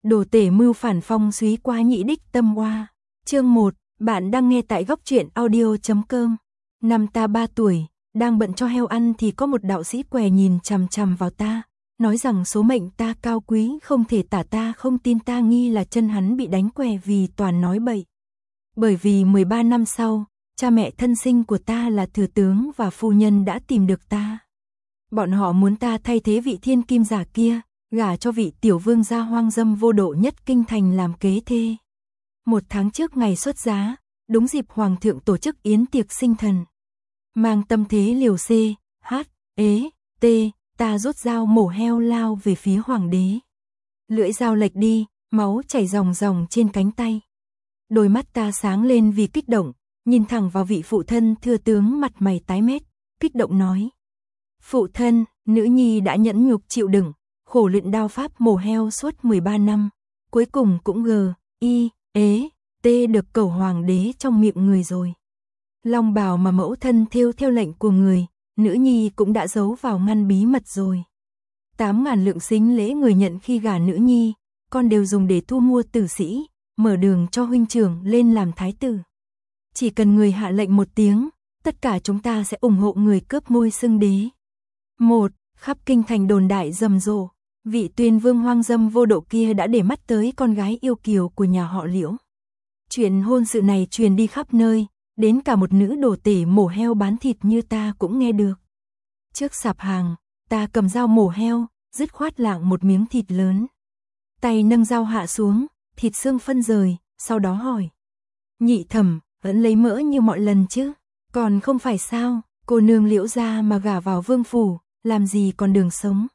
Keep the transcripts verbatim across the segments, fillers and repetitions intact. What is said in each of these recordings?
Đồ tể mưu phản phong súy quá nhị đích tâm oa. Chương một, bạn đang nghe tại góc truyện audio chấm com. Năm ta ba tuổi, đang bận cho heo ăn thì có một đạo sĩ què nhìn chằm chằm vào ta, nói rằng số mệnh ta cao quý không thể tả, ta không tin, ta nghi là chân hắn bị đánh què vì toàn nói bậy. Bởi vì mười ba năm sau, cha mẹ thân sinh của ta là thừa tướng và phu nhân đã tìm được ta. Bọn họ muốn ta thay thế vị thiên kim giả kia, gả cho vị tiểu vương gia hoang dâm vô độ nhất kinh thành làm kế thê. Một tháng trước ngày xuất giá, đúng dịp hoàng thượng tổ chức yến tiệc sinh thần. Mang tâm thế liều C, H, ế, T, ta rút dao mổ heo lao về phía hoàng đế. Lưỡi dao lệch đi, máu chảy ròng ròng trên cánh tay. Đôi mắt ta sáng lên vì kích động, nhìn thẳng vào vị phụ thân thừa tướng mặt mày tái mét, kích động nói. Phụ thân, nữ nhi đã nhẫn nhục chịu đựng, khổ luyện đao pháp mổ heo suốt mười ba năm, cuối cùng cũng g, y, ế, t được cẩu hoàng đế trong miệng người rồi. Long bào mà mẫu thân thêu theo lệnh của người, nữ nhi cũng đã giấu vào ngăn bí mật rồi. Tám ngàn lượng sính lễ người nhận khi gả nữ nhi, con đều dùng để thu mua tử sĩ, mở đường cho huynh trưởng lên làm thái tử. Chỉ cần người hạ lệnh một tiếng, tất cả chúng ta sẽ ủng hộ người cướp ngôi xưng đế. Một, khắp kinh thành đồn đại rầm rộ, vị tuyên vương hoang dâm vô độ kia đã để mắt tới con gái yêu kiều của nhà họ Liễu. Chuyện hôn sự này truyền đi khắp nơi, đến cả một nữ đồ tể mổ heo bán thịt như ta cũng nghe được. Trước sạp hàng, ta cầm dao mổ heo, dứt khoát lạng một miếng thịt lớn. Tay nâng dao hạ xuống, thịt xương phân rời, sau đó hỏi. Nhị thẩm, vẫn lấy mỡ như mọi lần chứ? Còn không phải sao, cô nương Liễu gia mà gả vào vương phủ, làm gì còn đường sống.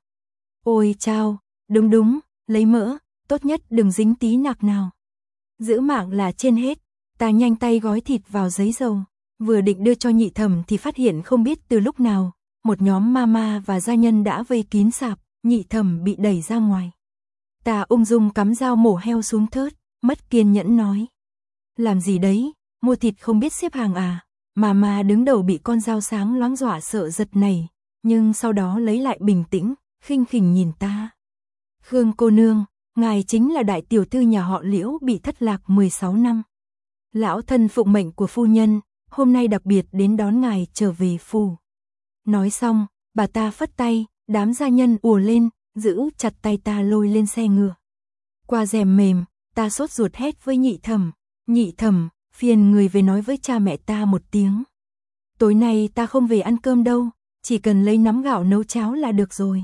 Ôi chao, đúng đúng, lấy mỡ, tốt nhất đừng dính tí nạc nào. Giữ mạng là trên hết. Ta nhanh tay gói thịt vào giấy dầu, vừa định đưa cho nhị thẩm thì phát hiện không biết từ lúc nào, một nhóm mama và gia nhân đã vây kín sạp, nhị thẩm bị đẩy ra ngoài. Ta ung dung cắm dao mổ heo xuống thớt, mất kiên nhẫn nói. Làm gì đấy, mua thịt không biết xếp hàng à? Mama đứng đầu bị con dao sáng loáng dọa sợ giật nảy, nhưng sau đó lấy lại bình tĩnh, khinh khỉnh nhìn ta. Khương cô nương, ngài chính là đại tiểu thư nhà họ Liễu bị thất lạc mười sáu năm. Lão thân phụng mệnh của phu nhân, hôm nay đặc biệt đến đón ngài trở về phủ. Nói xong, bà ta phất tay, đám gia nhân ùa lên, giữ chặt tay ta lôi lên xe ngựa. Qua rèm mềm, ta sốt ruột hét với nhị thẩm, nhị thẩm, phiền người về nói với cha mẹ ta một tiếng. Tối nay ta không về ăn cơm đâu, chỉ cần lấy nắm gạo nấu cháo là được rồi.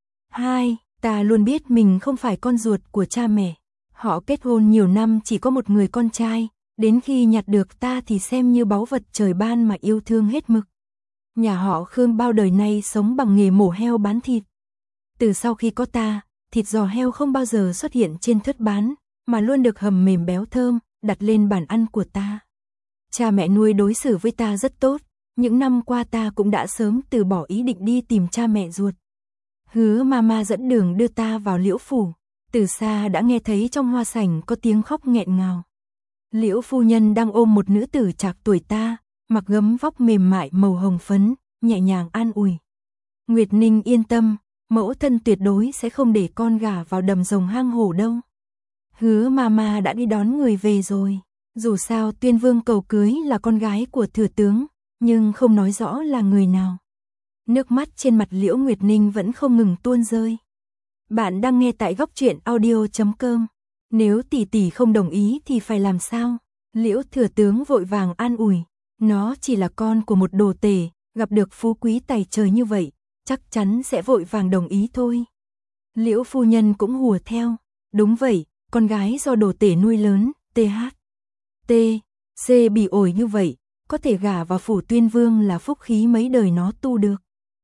Hai, ta luôn biết mình không phải con ruột của cha mẹ. Họ kết hôn nhiều năm chỉ có một người con trai. Đến khi nhặt được ta thì xem như báu vật trời ban mà yêu thương hết mực. Nhà họ Khương bao đời nay sống bằng nghề mổ heo bán thịt. Từ sau khi có ta, thịt giò heo không bao giờ xuất hiện trên thớt bán, mà luôn được hầm mềm béo thơm, đặt lên bàn ăn của ta. Cha mẹ nuôi đối xử với ta rất tốt, những năm qua ta cũng đã sớm từ bỏ ý định đi tìm cha mẹ ruột. Hứa mama dẫn đường đưa ta vào Liễu phủ, từ xa đã nghe thấy trong hoa sảnh có tiếng khóc nghẹn ngào. Liễu phu nhân đang ôm một nữ tử trạc tuổi ta, mặc gấm vóc mềm mại màu hồng phấn, nhẹ nhàng an ủi. Nguyệt Ninh yên tâm, mẫu thân tuyệt đối sẽ không để con gả vào đầm rồng hang hổ đâu. Hứa mama đã đi đón người về rồi. Dù sao tuyên vương cầu cưới là con gái của thừa tướng, nhưng không nói rõ là người nào. Nước mắt trên mặt Liễu Nguyệt Ninh vẫn không ngừng tuôn rơi. Bạn đang nghe tại góc truyện audio chấm com. Nếu tỷ tỷ không đồng ý thì phải làm sao? Liễu thừa tướng vội vàng an ủi. Nó chỉ là con của một đồ tể, gặp được phú quý tài trời như vậy, chắc chắn sẽ vội vàng đồng ý thôi. Liễu phu nhân cũng hùa theo. Đúng vậy, con gái do đồ tể nuôi lớn, th, t, c bị ổi như vậy, có thể gả vào phủ tuyên vương là phúc khí mấy đời nó tu được.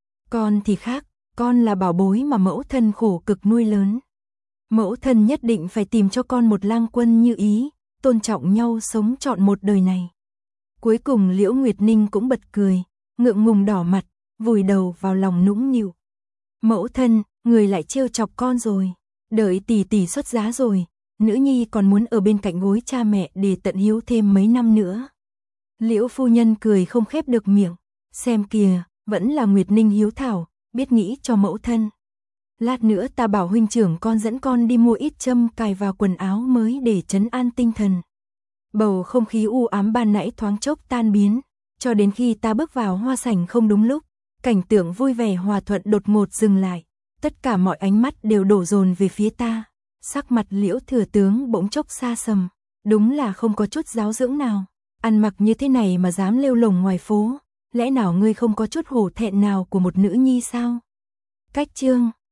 Con thì khác, con là bảo bối mà mẫu thân khổ cực nuôi lớn. Mẫu thân nhất định phải tìm cho con một lang quân như ý, tôn trọng nhau sống trọn một đời này. Cuối cùng Liễu Nguyệt Ninh cũng bật cười, ngượng ngùng đỏ mặt, vùi đầu vào lòng nũng nịu. Mẫu thân, người lại trêu chọc con rồi. Đợi tỷ tỷ xuất giá rồi, nữ nhi còn muốn ở bên cạnh gối cha mẹ để tận hiếu thêm mấy năm nữa. Liễu phu nhân cười không khép được miệng. Xem kìa, vẫn là Nguyệt Ninh hiếu thảo, biết nghĩ cho mẫu thân. Lát nữa ta bảo huynh trưởng con dẫn con đi mua ít châm cài vào quần áo mới để trấn an tinh thần. Bầu không khí u ám ban nãy thoáng chốc tan biến, cho đến khi ta bước vào hoa sảnh không đúng lúc, cảnh tượng vui vẻ hòa thuận đột ngột dừng lại, tất cả mọi ánh mắt đều đổ dồn về phía ta. Sắc mặt Liễu thừa tướng bỗng chốc xa sầm, đúng là không có chút giáo dưỡng nào, ăn mặc như thế này mà dám lêu lồng ngoài phố, lẽ nào ngươi không có chút hổ thẹn nào của một nữ nhi sao? Cách chương